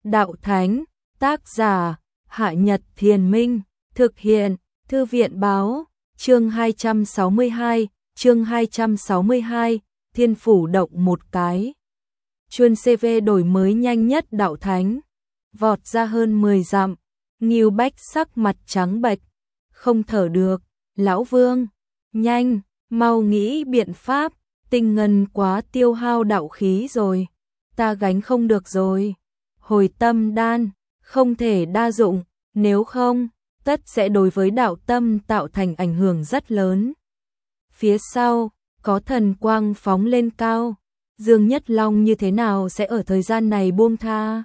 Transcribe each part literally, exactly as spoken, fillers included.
Đạo Thánh, tác giả, Hạ Nhật Thiền Minh, thực hiện, Thư viện Báo, chương hai trăm sáu mươi hai, chương hai trăm sáu mươi hai, Thiên Phủ động một cái. Chuân xê vê đổi mới nhanh nhất Đạo Thánh, vọt ra hơn mười dặm, Ngưu Bách sắc mặt trắng bệch, không thở được, lão Vương, nhanh, mau nghĩ biện pháp, tinh ngân quá tiêu hao đạo khí rồi, ta gánh không được rồi. Hồi tâm đan, không thể đa dụng, nếu không, tất sẽ đối với đạo tâm tạo thành ảnh hưởng rất lớn. Phía sau, có thần quang phóng lên cao, Dương Nhất Long như thế nào sẽ ở thời gian này buông tha?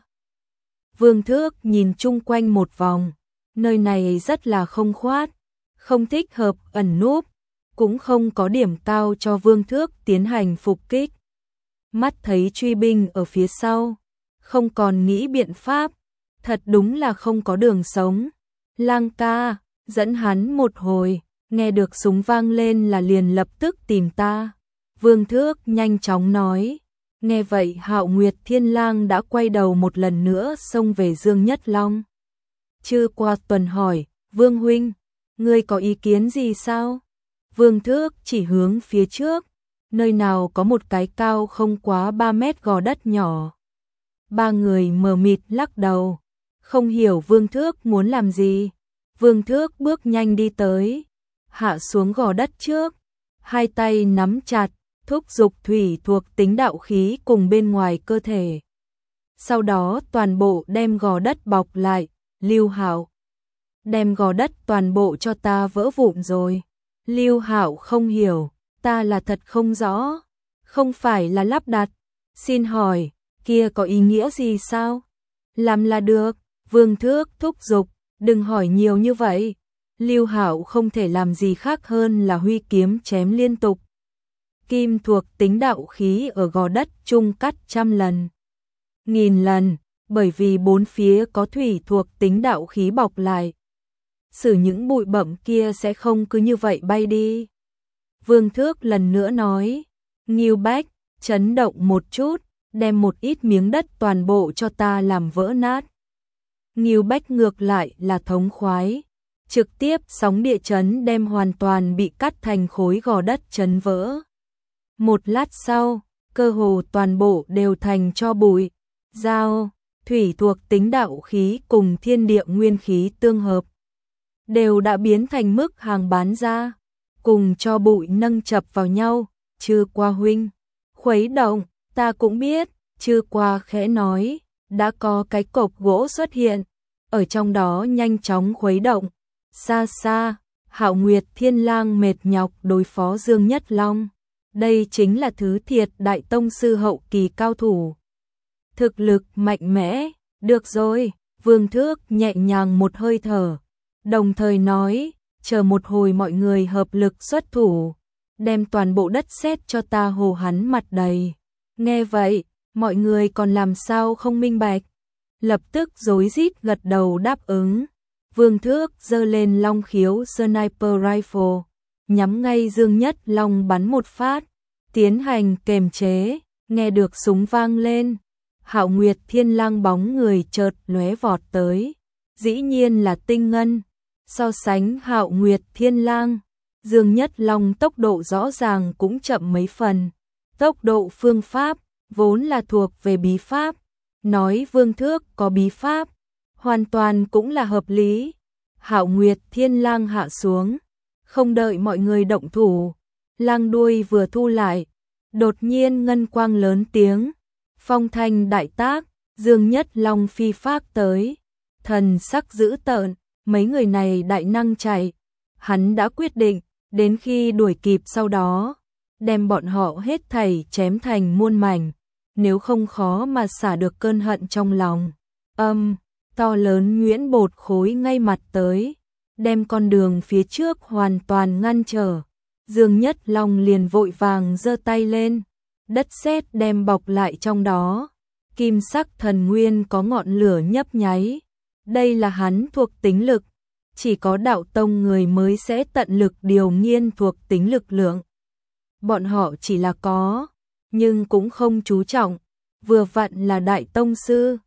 Vương Thước nhìn chung quanh một vòng, nơi này rất là không khoát, không thích hợp ẩn núp, cũng không có điểm cao cho Vương Thước tiến hành phục kích. Mắt thấy truy binh ở phía sau, không còn nghĩ biện pháp, thật đúng là không có đường sống. Lang ca, dẫn hắn một hồi, nghe được súng vang lên là liền lập tức tìm ta. Vương Thước nhanh chóng nói. Nghe vậy Hạo Nguyệt Thiên Lang đã quay đầu một lần nữa xông về Dương Nhất Long. Chư qua tuần hỏi, Vương huynh, ngươi có ý kiến gì sao? Vương Thước chỉ hướng phía trước, nơi nào có một cái cao không quá ba mét gò đất nhỏ. Ba người mờ mịt lắc đầu, không hiểu Vương Thước muốn làm gì. Vương Thước bước nhanh đi tới, hạ xuống gò đất trước, hai tay nắm chặt, thúc giục thủy thuộc tính đạo khí cùng bên ngoài cơ thể. Sau đó toàn bộ đem gò đất bọc lại, Lưu Hạo, đem gò đất toàn bộ cho ta vỡ vụn rồi. Lưu Hạo không hiểu, ta là thật không rõ, không phải là lắp đặt, xin hỏi, kia có ý nghĩa gì sao? Làm là được, Vương Thước thúc giục, đừng hỏi nhiều như vậy. Lưu Hạo không thể làm gì khác hơn là huy kiếm chém liên tục. Kim thuộc tính đạo khí ở gò đất chung cắt trăm lần, nghìn lần, bởi vì bốn phía có thủy thuộc tính đạo khí bọc lại. Xử những bụi bặm kia sẽ không cứ như vậy bay đi. Vương Thước lần nữa nói, Ngưu Bách, chấn động một chút, đem một ít miếng đất toàn bộ cho ta làm vỡ nát. Ngưu Bách ngược lại là thống khoái, trực tiếp sóng địa chấn đem hoàn toàn bị cắt thành khối gò đất chấn vỡ. Một lát sau, cơ hồ toàn bộ đều thành tro bụi. Giao, thủy thuộc tính đạo khí cùng thiên địa nguyên khí tương hợp, đều đã biến thành mức hàng bán ra, cùng cho bụi nâng chập vào nhau. Chư qua huynh, khuấy động, ta cũng biết. Chư qua khẽ nói, đã có cái cọc gỗ xuất hiện, ở trong đó nhanh chóng khuấy động. Xa xa, Hạo Nguyệt Thiên Lang mệt nhọc đối phó Dương Nhất Long. Đây chính là thứ thiệt đại tông sư hậu kỳ cao thủ. Thực lực mạnh mẽ, được rồi, Vương Thước nhẹ nhàng một hơi thở, đồng thời nói, chờ một hồi mọi người hợp lực xuất thủ, đem toàn bộ đất sét cho ta hồ hắn mặt đầy. Nghe vậy, mọi người còn làm sao không minh bạch, lập tức rối rít gật đầu đáp ứng. Vương Thước giơ lên long khiếu sniper rifle, nhắm ngay Dương Nhất Long bắn một phát, tiến hành kềm chế. Nghe được súng vang lên, Hạo Nguyệt Thiên Lang bóng người chợt lóe vọt tới, dĩ nhiên là Tinh Ngân. So sánh Hạo Nguyệt Thiên Lang, Dương Nhất Long tốc độ rõ ràng cũng chậm mấy phần. Tốc độ phương pháp vốn là thuộc về bí pháp, nói Vương Thước có bí pháp, hoàn toàn cũng là hợp lý. Hạo Nguyệt Thiên Lang hạ xuống, không đợi mọi người động thủ, lang đuôi vừa thu lại, đột nhiên ngân quang lớn tiếng, phong thanh đại tác, Dương Nhất Long phi phác tới, thần sắc dữ tợn. Mấy người này đại năng chạy, hắn đã quyết định, đến khi đuổi kịp sau đó, đem bọn họ hết thảy chém thành muôn mảnh, nếu không khó mà xả được cơn hận trong lòng. Âm, to lớn nhuyễn bột khối ngay mặt tới, đem con đường phía trước hoàn toàn ngăn trở. Dương Nhất Long liền vội vàng giơ tay lên, đất sét đem bọc lại trong đó, kim sắc thần nguyên có ngọn lửa nhấp nháy. Đây là hắn thuộc tính lực, chỉ có đạo tông người mới sẽ tận lực điều nghiên thuộc tính lực lượng. Bọn họ chỉ là có, nhưng cũng không chú trọng, vừa vặn là đại tông sư.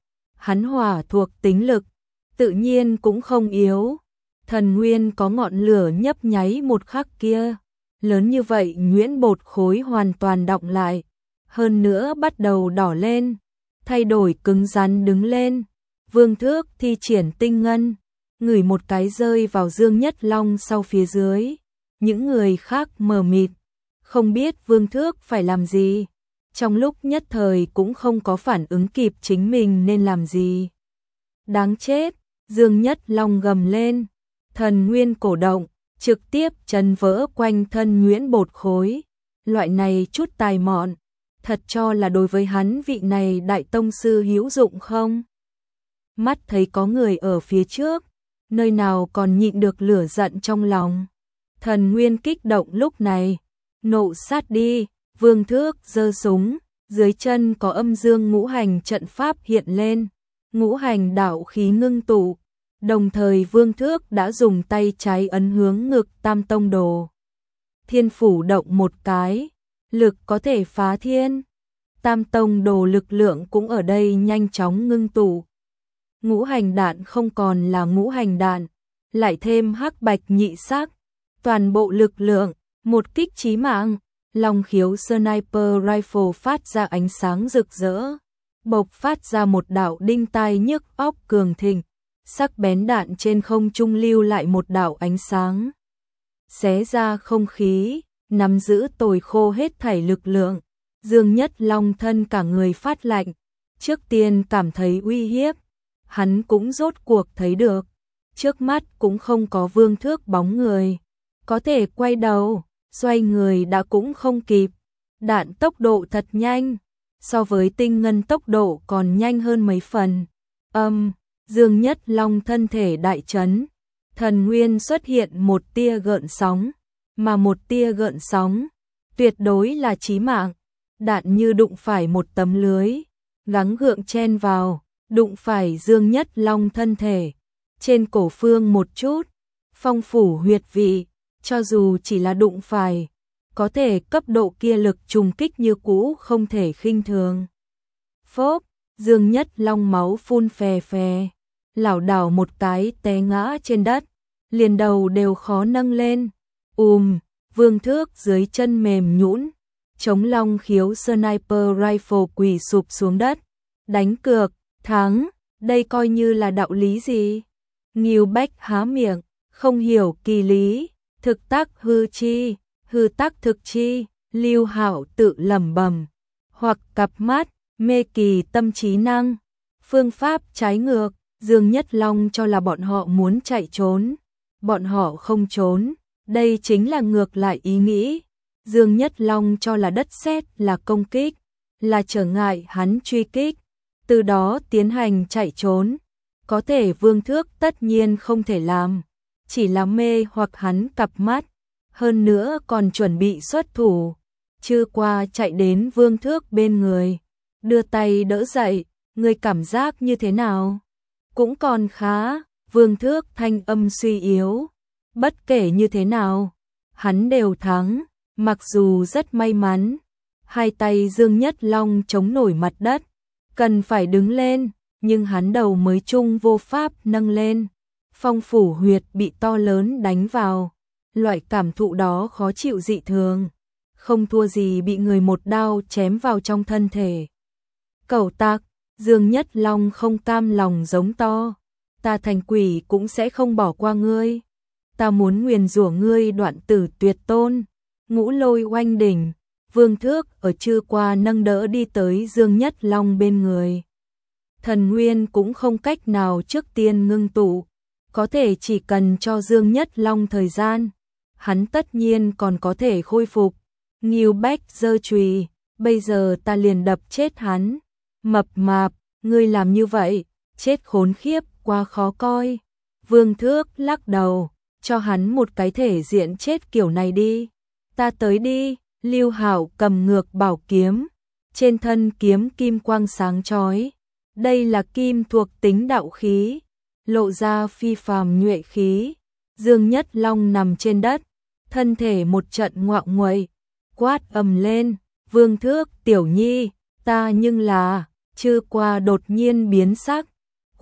hắn hỏa thuộc tính lực, tự nhiên cũng không yếu. Thần nguyên có ngọn lửa nhấp nháy một khắc kia, lớn như vậy nhuyễn bột khối hoàn toàn đọng lại, hơn nữa bắt đầu đỏ lên, thay đổi cứng rắn đứng lên. Vương Thước thi triển tinh ngân, ngửi một cái rơi vào Dương Nhất Long sau phía dưới. Những người khác mờ mịt, không biết Vương Thước phải làm gì. Trong lúc nhất thời cũng không có phản ứng kịp chính mình nên làm gì. Đáng chết, Dương Nhất Long gầm lên, thần nguyên cổ động, trực tiếp chấn vỡ quanh thân nhuyễn bột khối. Loại này chút tài mọn, thật cho là đối với hắn vị này đại tông sư hữu dụng không? Mắt thấy có người ở phía trước, nơi nào còn nhịn được lửa giận trong lòng. Thần nguyên kích động lúc này, nộ sát đi. Vương Thước giơ súng, dưới chân có âm dương ngũ hành trận pháp hiện lên, ngũ hành đạo khí ngưng tụ, đồng thời Vương Thước đã dùng tay trái ấn hướng ngực Tam Tông Đồ. Thiên phủ động một cái, lực có thể phá thiên. Tam Tông Đồ lực lượng cũng ở đây nhanh chóng ngưng tụ. Ngũ hành đạn không còn là ngũ hành đạn, lại thêm hắc bạch nhị sắc, toàn bộ lực lượng, một kích chí mạng. Long khiếu sniper rifle phát ra ánh sáng rực rỡ, bộc phát ra một đạo đinh tai nhức óc cường thịnh, sắc bén đạn trên không trung lưu lại một đạo ánh sáng, xé ra không khí, nắm giữ tồi khô hết thảy lực lượng. Dương Nhất Long thân cả người phát lạnh, trước tiên cảm thấy uy hiếp, hắn cũng rốt cuộc thấy được, trước mắt cũng không có Vương Thước bóng người, có thể quay đầu. Xoay người đã cũng không kịp, đạn tốc độ thật nhanh, so với tinh ngân tốc độ còn nhanh hơn mấy phần. Âm, um, Dương Nhất Long thân thể đại chấn, thần nguyên xuất hiện một tia gợn sóng, mà một tia gợn sóng, tuyệt đối là chí mạng, đạn như đụng phải một tấm lưới, gắng gượng chen vào, đụng phải Dương Nhất Long thân thể, trên cổ phương một chút, phong phủ huyệt vị. Cho dù chỉ là đụng phải, có thể cấp độ kia lực trùng kích như cũ không thể khinh thường. Phốp, Dương Nhất Long máu phun phè phè, lảo đảo một cái té ngã trên đất, liền đầu đều khó nâng lên. Ùm, Vương Thước dưới chân mềm nhũn, chống long khiếu sniper rifle quỳ sụp xuống đất, đánh cược, thắng, đây coi như là đạo lý gì? Ngưu Bách há miệng, không hiểu kỳ lý. Thực tác hư chi, hư tác thực chi, Lưu Hạo tự lẩm bẩm, hoặc cặp mắt, mê kỳ tâm trí năng, phương pháp trái ngược. Dương Nhất Long cho là bọn họ muốn chạy trốn, bọn họ không trốn, đây chính là ngược lại ý nghĩ. Dương Nhất Long cho là đất sét là công kích, là trở ngại hắn truy kích, từ đó tiến hành chạy trốn. Có thể Vương Thước tất nhiên không thể làm, chỉ là mê hoặc hắn cặp mắt, hơn nữa còn chuẩn bị xuất thủ. Chư qua chạy đến Vương Thước bên người, đưa tay đỡ dậy, người cảm giác như thế nào? Cũng còn khá. Vương Thước thanh âm suy yếu, bất kể như thế nào, hắn đều thắng, mặc dù rất may mắn. Hai tay Dương Nhất Long chống nổi mặt đất, cần phải đứng lên, nhưng hắn đầu mới chung vô pháp nâng lên. Phong phủ huyệt bị to lớn đánh vào, loại cảm thụ đó khó chịu dị thường, không thua gì bị người một đao chém vào trong thân thể. Cẩu tặc, Dương Nhất Long không cam lòng giống to, ta thành quỷ cũng sẽ không bỏ qua ngươi, ta muốn nguyền rủa ngươi đoạn tử tuyệt tôn. Ngũ lôi oanh đỉnh, Vương Thước ở chư qua nâng đỡ đi tới Dương Nhất Long bên người. Thần nguyên cũng không cách nào trước tiên ngưng tụ, có thể chỉ cần cho Dương Nhất Long thời gian, hắn tất nhiên còn có thể khôi phục. Ngưu Bách giơ chùy, bây giờ ta liền đập chết hắn. Mập mạp, ngươi làm như vậy, chết khốn khiếp, quá khó coi. Vương Thước lắc đầu, cho hắn một cái thể diện chết kiểu này đi. Ta tới đi. Lưu Hạo cầm ngược bảo kiếm, trên thân kiếm kim quang sáng chói. Đây là kim thuộc tính đạo khí, lộ ra phi phàm nhuệ khí. Dương Nhất Long nằm trên đất, thân thể một trận ngoạo nguậy, quát ầm lên, Vương Thước tiểu nhi, ta nhưng là, chư qua đột nhiên biến sắc,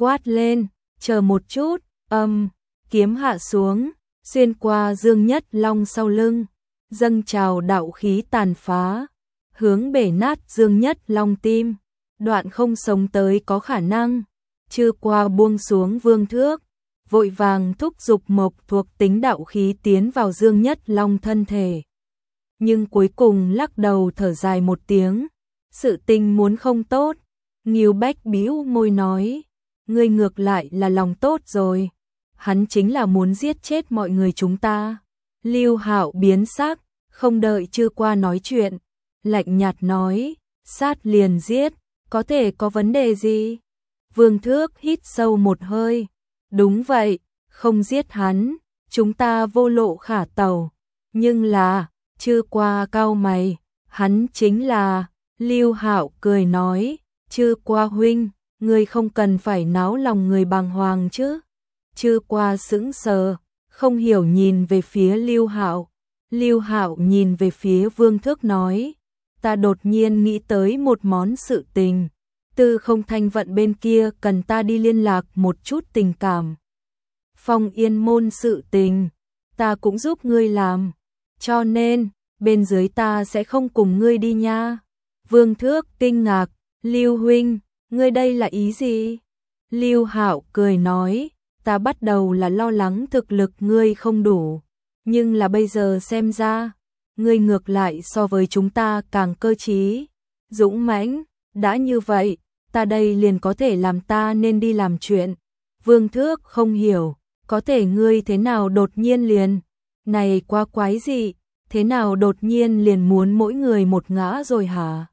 quát lên, chờ một chút, âm, kiếm hạ xuống, xuyên qua Dương Nhất Long sau lưng, dâng trào đạo khí tàn phá, hướng bể nát Dương Nhất Long tim, đoạn không sống tới có khả năng, chưa qua buông xuống vương thước, vội vàng thúc giục mộc thuộc tính đạo khí tiến vào Dương Nhất Long thân thể. Nhưng cuối cùng lắc đầu thở dài một tiếng, sự tình muốn không tốt, Ngưu Bách bĩu môi nói, ngươi ngược lại là lòng tốt rồi, hắn chính là muốn giết chết mọi người chúng ta. Lưu Hạo biến sắc, không đợi Chư Qua nói chuyện, lạnh nhạt nói, sát liền giết, có thể có vấn đề gì? Vương Thước hít sâu một hơi, đúng vậy, không giết hắn, chúng ta vô lộ khả tàu, nhưng là, Chư Qua cau mày, hắn chính là, Lưu Hạo cười nói, Chư Qua huynh, ngươi không cần phải náo lòng người bàng hoàng chứ. Chư Qua sững sờ, không hiểu nhìn về phía Lưu Hạo. Lưu Hạo nhìn về phía Vương Thước nói, ta đột nhiên nghĩ tới một món sự tình, Tư Không Thanh Vận bên kia cần ta đi liên lạc một chút tình cảm. Phong Yên môn sự tình, ta cũng giúp ngươi làm, cho nên, bên dưới ta sẽ không cùng ngươi đi nha. Vương Thước kinh ngạc, Lưu huynh, ngươi đây là ý gì? Lưu Hạo cười nói, ta bắt đầu là lo lắng thực lực ngươi không đủ, nhưng là bây giờ xem ra, ngươi ngược lại so với chúng ta càng cơ trí, dũng mãnh, đã như vậy, ta đây liền có thể làm ta nên đi làm chuyện. Vương Thước không hiểu, có thể ngươi thế nào đột nhiên liền, này quá quái dị, thế nào đột nhiên liền muốn mỗi người một ngã rồi hả?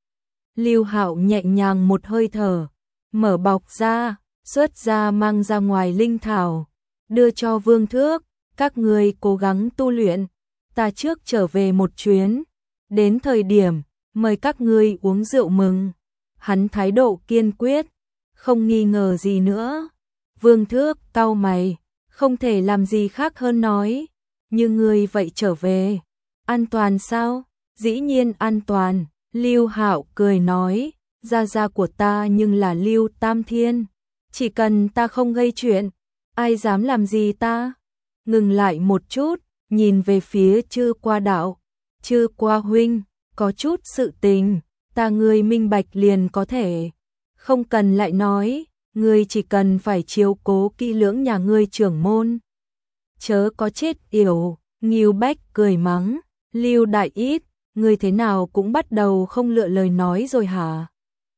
Lưu Hạo nhẹ nhàng một hơi thở, mở bọc ra, xuất ra mang ra ngoài linh thảo, đưa cho Vương Thước, các ngươi cố gắng tu luyện, ta trước trở về một chuyến, đến thời điểm, mời các ngươi uống rượu mừng. Hắn thái độ kiên quyết, không nghi ngờ gì nữa. Vương Thước cau mày, không thể làm gì khác hơn nói, như ngươi vậy trở về, an toàn sao? Dĩ nhiên an toàn. Lưu Hạo cười nói, gia gia của ta nhưng là Lưu Tam Thiên, chỉ cần ta không gây chuyện, ai dám làm gì ta? Ngừng lại một chút, nhìn về phía Chư Qua đạo, Chư Qua huynh, có chút sự tình, ta ngươi minh bạch liền có thể, không cần lại nói, ngươi chỉ cần phải chiếu cố kỹ lưỡng nhà ngươi trưởng môn. Chớ có chết yểu, Ngưu Bách cười mắng, Lưu Đại Ít, ngươi thế nào cũng bắt đầu không lựa lời nói rồi hả?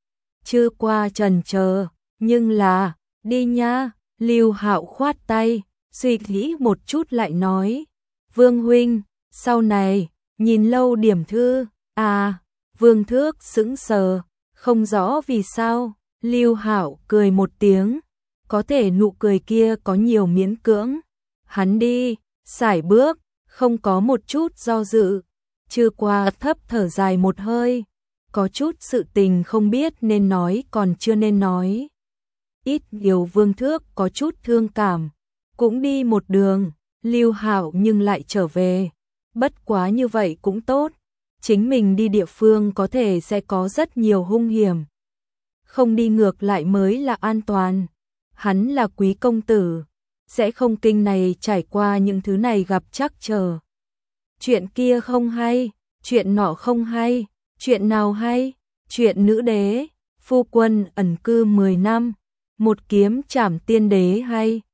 Chư Qua chần chờ, nhưng là, đi nha. Lưu Hạo khoát tay, suy nghĩ một chút lại nói, Vương huynh, sau này, nhìn lâu điểm thư, à, Vương Thước sững sờ, không rõ vì sao, Lưu Hạo cười một tiếng, có thể nụ cười kia có nhiều miễn cưỡng, hắn đi, sải bước, không có một chút do dự. Chư Qua thấp thở dài một hơi, có chút sự tình không biết nên nói còn chưa nên nói. Ít nhiều Vương Thước có chút thương cảm, cũng đi một đường, Lưu Hạo nhưng lại trở về, bất quá như vậy cũng tốt, chính mình đi địa phương có thể sẽ có rất nhiều hung hiểm, không đi ngược lại mới là an toàn. Hắn là quý công tử, sẽ không kinh này trải qua những thứ này gặp trắc trở. Chuyện kia không hay, chuyện nọ không hay, chuyện nào hay? Chuyện nữ đế, phu quân ẩn cư mười năm, một kiếm trảm tiên đế hay?